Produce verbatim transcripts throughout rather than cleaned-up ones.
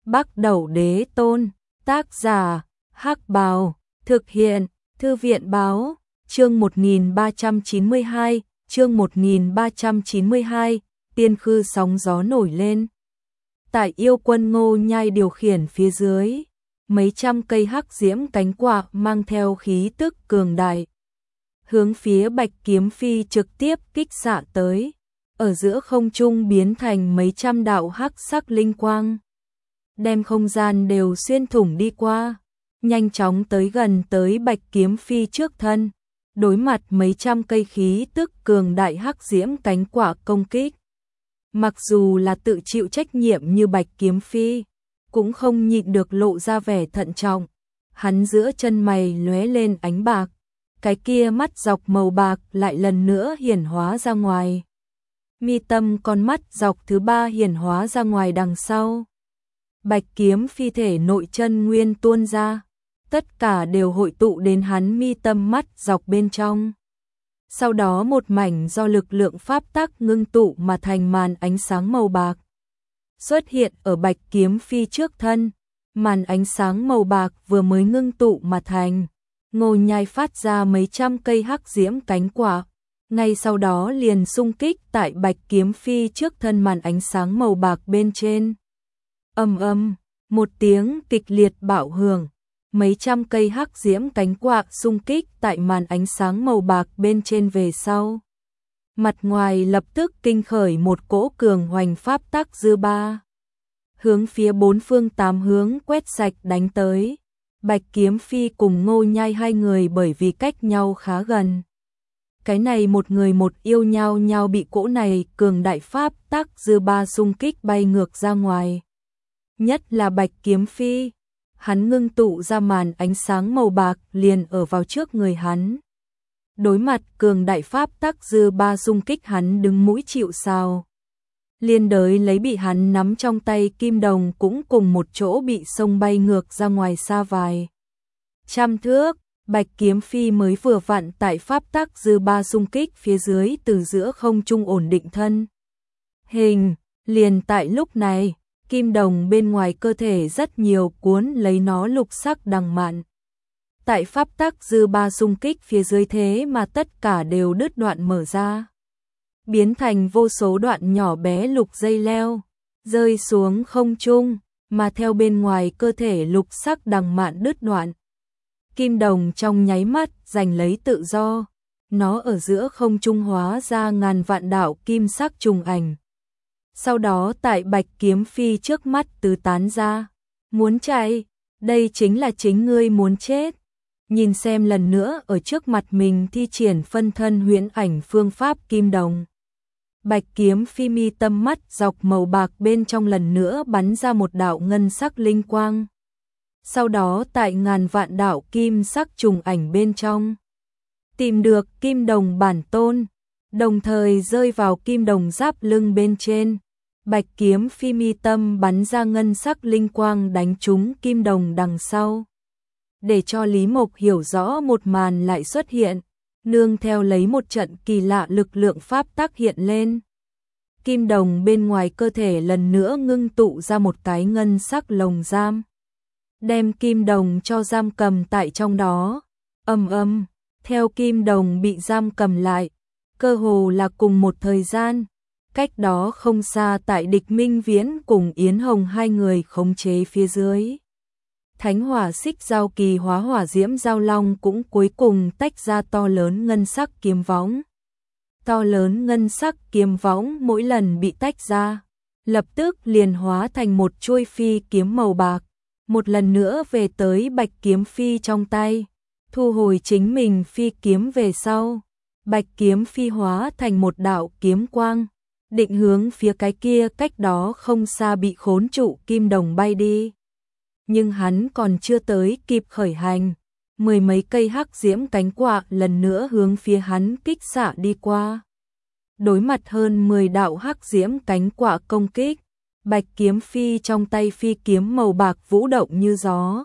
Bắc Đẩu Đế Tôn, tác giả, Hắc Bào, thực hiện, Thư viện Báo, chương một nghìn ba trăm chín mươi hai, chương một nghìn ba trăm chín mươi hai, tiên khư sóng gió nổi lên. Tại yêu quân Ngô Nhai điều khiển phía dưới, mấy trăm cây hắc diễm cánh quạ mang theo khí tức cường đại, hướng phía Bạch Kiếm Phi trực tiếp kích xạ tới, ở giữa không trung biến thành mấy trăm đạo hắc sắc linh quang, đem không gian đều xuyên thủng đi qua, nhanh chóng tới gần tới Bạch Kiếm Phi trước thân, đối mặt mấy trăm cây khí tức cường đại hắc diễm cánh quạ công kích. Mặc dù là tự chịu trách nhiệm như Bạch Kiếm Phi, cũng không nhịn được lộ ra vẻ thận trọng, hắn giữa chân mày lóe lên ánh bạc, cái kia mắt dọc màu bạc lại lần nữa hiển hóa ra ngoài. Mi tâm con mắt dọc thứ ba hiển hóa ra ngoài đằng sau. Bạch Kiếm Phi thể nội chân nguyên tuôn ra, tất cả đều hội tụ đến hắn mi tâm mắt dọc bên trong. Sau đó một mảnh do lực lượng pháp tắc ngưng tụ mà thành màn ánh sáng màu bạc xuất hiện ở Bạch Kiếm Phi trước thân. Màn ánh sáng màu bạc vừa mới ngưng tụ mà thành, Ngô Nhai phát ra mấy trăm cây hắc diễm cánh quạ, ngay sau đó liền xung kích tại Bạch Kiếm Phi trước thân màn ánh sáng màu bạc bên trên. Ầm ầm, một tiếng kịch liệt bạo hưởng, mấy trăm cây hắc diễm cánh quạ xung kích tại màn ánh sáng màu bạc bên trên về sau. Mặt ngoài lập tức kinh khởi một cỗ cường hoành pháp tắc dư ba, hướng phía bốn phương tám hướng quét sạch đánh tới. Bạch Kiếm Phi cùng Ngô Nhai hai người bởi vì cách nhau khá gần, cái này một người một yêu nhau nhau bị cỗ này cường đại pháp tắc dư ba xung kích bay ngược ra ngoài. Nhất là Bạch Kiếm Phi, hắn ngưng tụ ra màn ánh sáng màu bạc liền ở vào trước người hắn. Đối mặt cường đại pháp tắc dư ba xung kích, hắn đứng mũi chịu sào. Liên đới lấy bị hắn nắm trong tay kim đồng cũng cùng một chỗ bị xông bay ngược ra ngoài xa vài trăm thước. Bạch Kiếm Phi mới vừa vặn tại pháp tắc dư ba xung kích phía dưới từ giữa không trung ổn định thân hình. Liền tại lúc này, kim đồng bên ngoài cơ thể rất nhiều cuốn lấy nó lục sắc đằng mạn. Tại pháp tắc dư ba xung kích phía dưới thế mà tất cả đều đứt đoạn mở ra, biến thành vô số đoạn nhỏ bé lục dây leo, rơi xuống không trung, mà theo bên ngoài cơ thể lục sắc đằng mạn đứt đoạn. Kim đồng trong nháy mắt giành lấy tự do, nó ở giữa không trung hóa ra ngàn vạn đạo kim sắc trùng ảnh. Sau đó tại Bạch Kiếm Phi trước mắt tứ tán ra. Muốn chạy, đây chính là chính ngươi muốn chết. Nhìn xem lần nữa ở trước mặt mình thi triển phân thân huyễn ảnh phương pháp kim đồng. Bạch Kiếm Phi mi tâm mắt dọc màu bạc bên trong lần nữa bắn ra một đạo ngân sắc linh quang. Sau đó tại ngàn vạn đạo kim sắc trùng ảnh bên trong, tìm được kim đồng bản tôn, đồng thời rơi vào kim đồng giáp lưng bên trên. Bạch Kiếm Phi mi tâm bắn ra ngân sắc linh quang đánh trúng kim đồng đằng sau. Để cho Lý Mộc hiểu rõ một màn lại xuất hiện, nương theo lấy một trận kỳ lạ lực lượng pháp tắc hiện lên. Kim đồng bên ngoài cơ thể lần nữa ngưng tụ ra một cái ngân sắc lồng giam, đem kim đồng cho giam cầm tại trong đó. Ầm ầm, theo kim đồng bị giam cầm lại, cơ hồ là cùng một thời gian, cách đó không xa tại Địch Minh Viễn cùng Yến Hồng hai người khống chế phía dưới, Thánh Hỏa Xích Giao Kỳ hóa hỏa diễm giao long cũng cuối cùng tách ra to lớn ngân sắc kiếm võng. To lớn ngân sắc kiếm võng mỗi lần bị tách ra, lập tức liền hóa thành một chuôi phi kiếm màu bạc, một lần nữa về tới Bạch Kiếm Phi trong tay. Thu hồi chính mình phi kiếm về sau, Bạch Kiếm Phi hóa thành một đạo kiếm quang, định hướng phía cái kia cách đó không xa bị khốn trụ kim đồng bay đi. Nhưng hắn còn chưa tới kịp khởi hành, mười mấy cây hắc diễm cánh quạ lần nữa hướng phía hắn kích xạ đi qua. Đối mặt hơn mười đạo hắc diễm cánh quạ công kích, Bạch Kiếm Phi trong tay phi kiếm màu bạc vũ động như gió.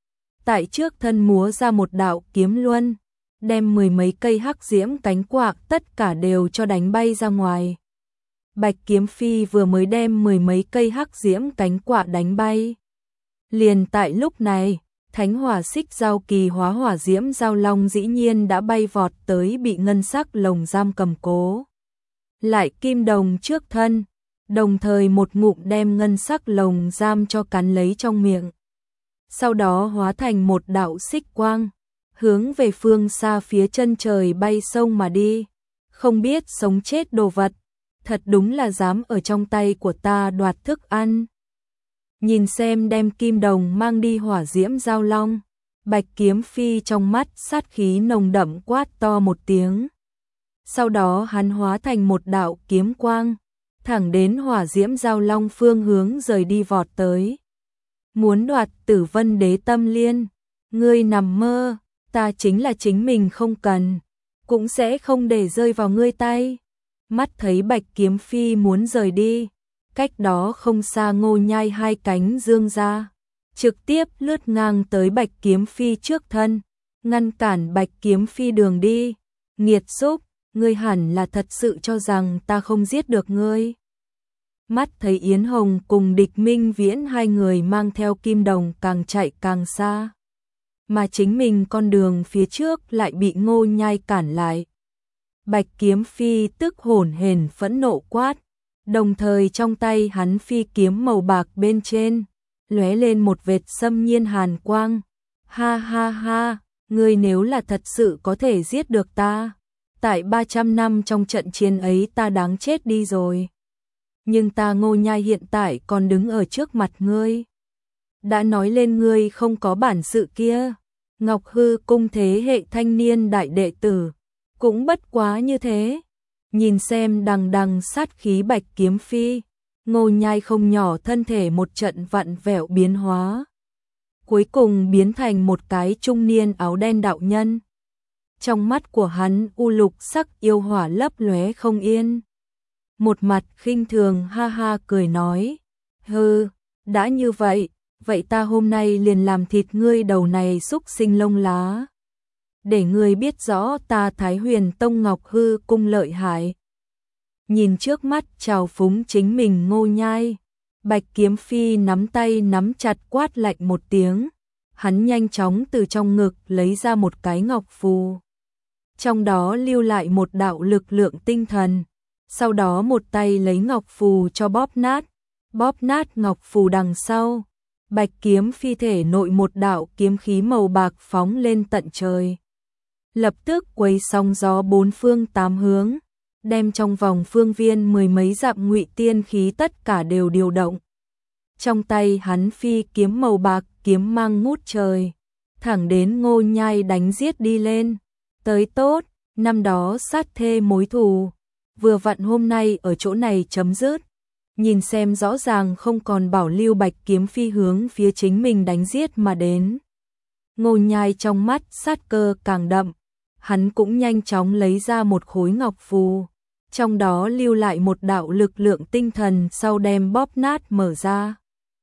Tại trước thân múa ra một đạo kiếm luân, đem mười mấy cây hắc diễm cánh quạ tất cả đều cho đánh bay ra ngoài. Bạch Kiếm Phi vừa mới đem mười mấy cây hắc diễm cánh quạ đánh bay, Liền tại lúc này, thánh hỏa xích giao kỳ hóa hỏa diễm giao long dĩ nhiên đã bay vọt tới bị ngân sắc lồng giam cầm cố. Lại kim đồng trước thân, đồng thời một ngụm đem ngân sắc lồng giam cho cắn lấy trong miệng. Sau đó hóa thành một đạo xích quang, hướng về phương xa phía chân trời bay sông mà đi. Không biết sống chết đồ vật, thật đúng là dám ở trong tay của ta đoạt thức ăn. Nhìn xem đem kim đồng mang đi hỏa diễm giao long, Bạch Kiếm Phi trong mắt sát khí nồng đậm quát to một tiếng. Sau đó hắn hóa thành một đạo kiếm quang, thẳng đến hỏa diễm giao long phương hướng rời đi vọt tới. Muốn đoạt Tử Vân Đế Tâm Liên, ngươi nằm mơ, ta chính là chính mình không cần, cũng sẽ không để rơi vào ngươi tay. Mắt thấy Bạch Kiếm Phi muốn rời đi, cách đó không xa Ngô Nhai hai cánh dương ra, trực tiếp lướt ngang tới Bạch Kiếm Phi trước thân, ngăn cản Bạch Kiếm Phi đường đi. Nghiệt xúc, ngươi hẳn là thật sự cho rằng ta không giết được ngươi. Mắt thấy Yến Hồng cùng Địch Minh Viễn hai người mang theo kim đồng càng chạy càng xa, mà chính mình con đường phía trước lại bị Ngô Nhai cản lại. Bạch Kiếm Phi tức hổn hển phẫn nộ quát, đồng thời trong tay hắn phi kiếm màu bạc bên trên lóe lên một vệt xâm nhiên hàn quang. Ha ha ha, ngươi nếu là thật sự có thể giết được ta, tại ba trăm năm trong trận chiến ấy ta đáng chết đi rồi. Nhưng ta Ngô Nhai hiện tại còn đứng ở trước mặt ngươi. Đã nói lên ngươi không có bản sự kia, Ngọc Hư cung thế hệ thanh niên đại đệ tử, cũng bất quá như thế. Nhìn xem đằng đằng sát khí Bạch Kiếm Phi, Ngô Nhai không nhỏ thân thể một trận vặn vẹo biến hóa, cuối cùng biến thành một cái trung niên áo đen đạo nhân. Trong mắt của hắn u lục sắc yêu hỏa lấp lóe không yên. Một mặt khinh thường ha ha cười nói, hừ, đã như vậy, vậy ta hôm nay liền làm thịt ngươi đầu này xúc sinh lông lá, để ngươi biết rõ ta Thái Huyền Tông Ngọc Hư cung lợi hại. Nhìn trước mắt trào phúng chính mình Ngô Nhai, Bạch Kiếm Phi nắm tay nắm chặt quát lạnh một tiếng, hắn nhanh chóng từ trong ngực lấy ra một cái ngọc phù, trong đó lưu lại một đạo lực lượng tinh thần. Sau đó một tay lấy ngọc phù cho bóp nát, bóp nát ngọc phù đằng sau, Bạch Kiếm Phi thể nội một đạo kiếm khí màu bạc phóng lên tận trời. Lập tức quấy sóng gió bốn phương tám hướng, đem trong vòng phương viên mười mấy dặm ngụy tiên khí tất cả đều điều động. Trong tay hắn phi kiếm màu bạc kiếm mang ngút trời, thẳng đến Ngô Nhai đánh giết đi lên. Tới tốt, năm đó sát thê mối thù, vừa vặn hôm nay ở chỗ này chấm dứt. Nhìn xem rõ ràng không còn bảo lưu Bạch Kiếm Phi hướng phía chính mình đánh giết mà đến. Ngô Nhai trong mắt sát cơ càng đậm, hắn cũng nhanh chóng lấy ra một khối ngọc phù, trong đó lưu lại một đạo lực lượng tinh thần, sau đem bóp nát mở ra.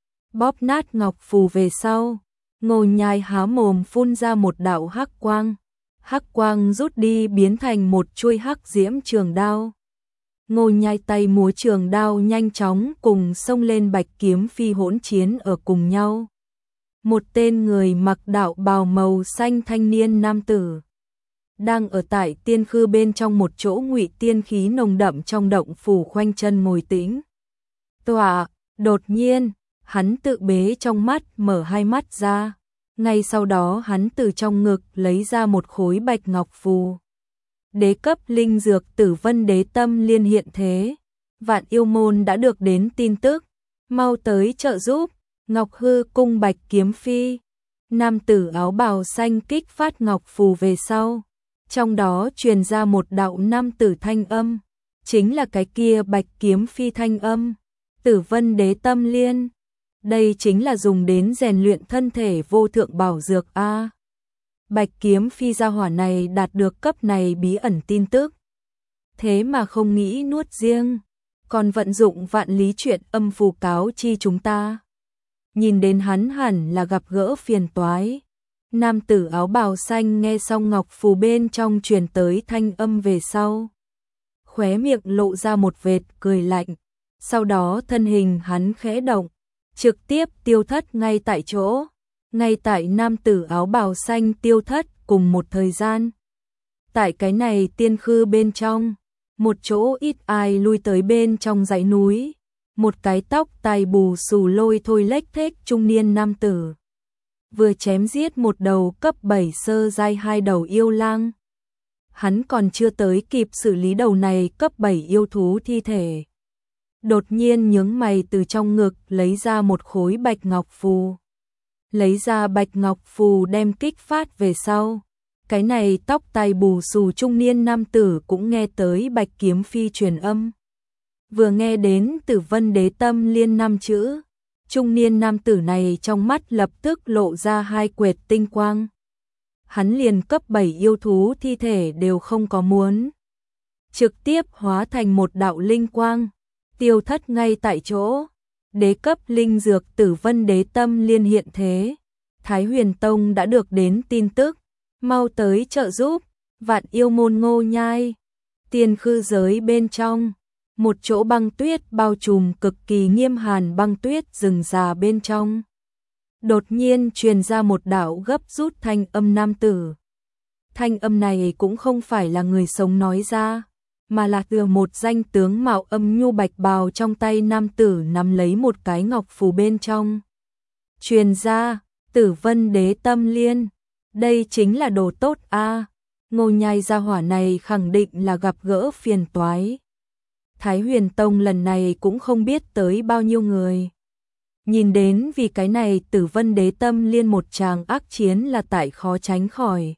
Bóp nát ngọc phù về sau, Ngô Nhai há mồm phun ra một đạo hắc quang, hắc quang rút đi biến thành một chuôi hắc diễm trường đao. Ngô Nhai tay múa trường đao nhanh chóng cùng xông lên Bạch Kiếm Phi hỗn chiến ở cùng nhau. Một tên người mặc đạo bào màu xanh thanh niên nam tử đang ở tại tiên khư bên trong một chỗ ngụy tiên khí nồng đậm trong động phủ khoanh chân ngồi tĩnh tọa. Đột nhiên hắn tự bế trong mắt mở hai mắt ra, ngay sau đó hắn từ trong ngực lấy ra một khối bạch ngọc phù. Đế cấp linh dược Tử Vân Đế Tâm Liên hiện thế, Vạn Yêu môn đã được đến tin tức, mau tới trợ giúp. Ngọc Hư cung Bạch Kiếm Phi, nam tử áo bào xanh kích phát ngọc phù về sau, trong đó truyền ra một đạo nam tử thanh âm, chính là cái kia Bạch Kiếm Phi thanh âm, Tử Vân Đế Tâm Liên. Đây chính là dùng đến rèn luyện thân thể vô thượng bảo dược a. Bạch Kiếm Phi gia hỏa này đạt được cấp này bí ẩn tin tức, thế mà không nghĩ nuốt riêng, còn vận dụng vạn lý chuyện âm phù cáo chi chúng ta. Nhìn đến hắn hẳn là gặp gỡ phiền toái. Nam tử áo bào xanh nghe xong ngọc phù bên trong truyền tới thanh âm về sau, khóe miệng lộ ra một vệt cười lạnh, sau đó thân hình hắn khẽ động, trực tiếp tiêu thất ngay tại chỗ, ngay tại nam tử áo bào xanh tiêu thất cùng một thời gian. Tại cái này tiên khư bên trong, một chỗ ít ai lui tới bên trong dãy núi, một cái tóc tai bù xù lôi thôi lếch thếch trung niên nam tử vừa chém giết một đầu cấp bảy sơ giai hai đầu yêu lang. Hắn còn chưa tới kịp xử lý đầu này cấp bảy yêu thú thi thể. Đột nhiên nhướng mày từ trong ngực lấy ra một khối bạch ngọc phù. Lấy ra bạch ngọc phù đem kích phát về sau. Cái này tóc tai bù xù trung niên nam tử cũng nghe tới bạch kiếm phi truyền âm. Vừa nghe đến Tử Vân Đế Tâm Liên năm chữ, trung niên nam tử này trong mắt lập tức lộ ra hai quệt tinh quang. Hắn liền cấp bảy yêu thú thi thể đều không có muốn. Trực tiếp hóa thành một đạo linh quang, tiêu thất ngay tại chỗ. Đế cấp linh dược Tử Vân Đế Tâm Liên hiện thế. Thái Huyền Tông đã được đến tin tức, mau tới trợ giúp. Vạn yêu môn Ngô Nhai, tiên khư giới bên trong, một chỗ băng tuyết bao trùm cực kỳ nghiêm hàn băng tuyết rừng già bên trong. Đột nhiên truyền ra một đạo gấp rút thanh âm nam tử. Thanh âm này cũng không phải là người sống nói ra, mà là từ một danh tướng mạo âm nhu bạch bào trong tay nam tử nắm lấy một cái ngọc phù bên trong. Truyền ra, Tử Vân Đế Tâm Liên, đây chính là đồ tốt a. Ngô Nhai gia hỏa này khẳng định là gặp gỡ phiền toái. Thái Huyền Tông lần này cũng không biết tới bao nhiêu người. Nhìn đến vì cái này Tử Vân Đế Tâm Liên một tràng ác chiến là tại khó tránh khỏi.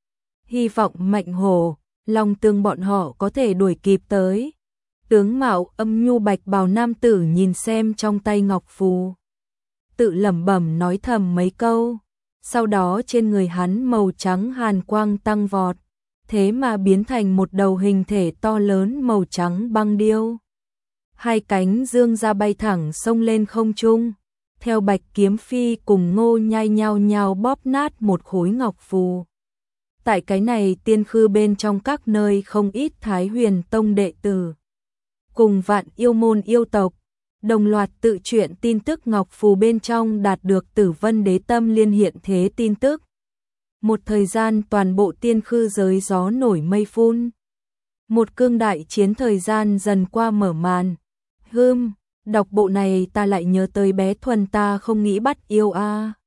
Hy vọng Mạnh Hổ, Long Tương bọn họ có thể đuổi kịp tới. Tướng mạo âm nhu bạch bào nam tử nhìn xem trong tay ngọc phù, tự lẩm bẩm nói thầm mấy câu. Sau đó trên người hắn màu trắng hàn quang tăng vọt, thế mà biến thành một đầu hình thể to lớn màu trắng băng điêu. Hai cánh dương ra bay thẳng xông lên không trung, theo bạch kiếm phi cùng Ngô Nhai nhau nhau bóp nát một khối ngọc phù. Tại cái này tiên khư bên trong các nơi không ít Thái Huyền Tông đệ tử, cùng vạn yêu môn yêu tộc, đồng loạt tự truyện tin tức ngọc phù bên trong đạt được Tử Vân Đế Tâm Liên hiện thế tin tức. Một thời gian toàn bộ tiên khư giới gió nổi mây phun. Một cương đại chiến thời gian dần qua mở màn. Hưm, đọc bộ này ta lại nhớ tới bé Thuần ta không nghĩ bắt yêu a.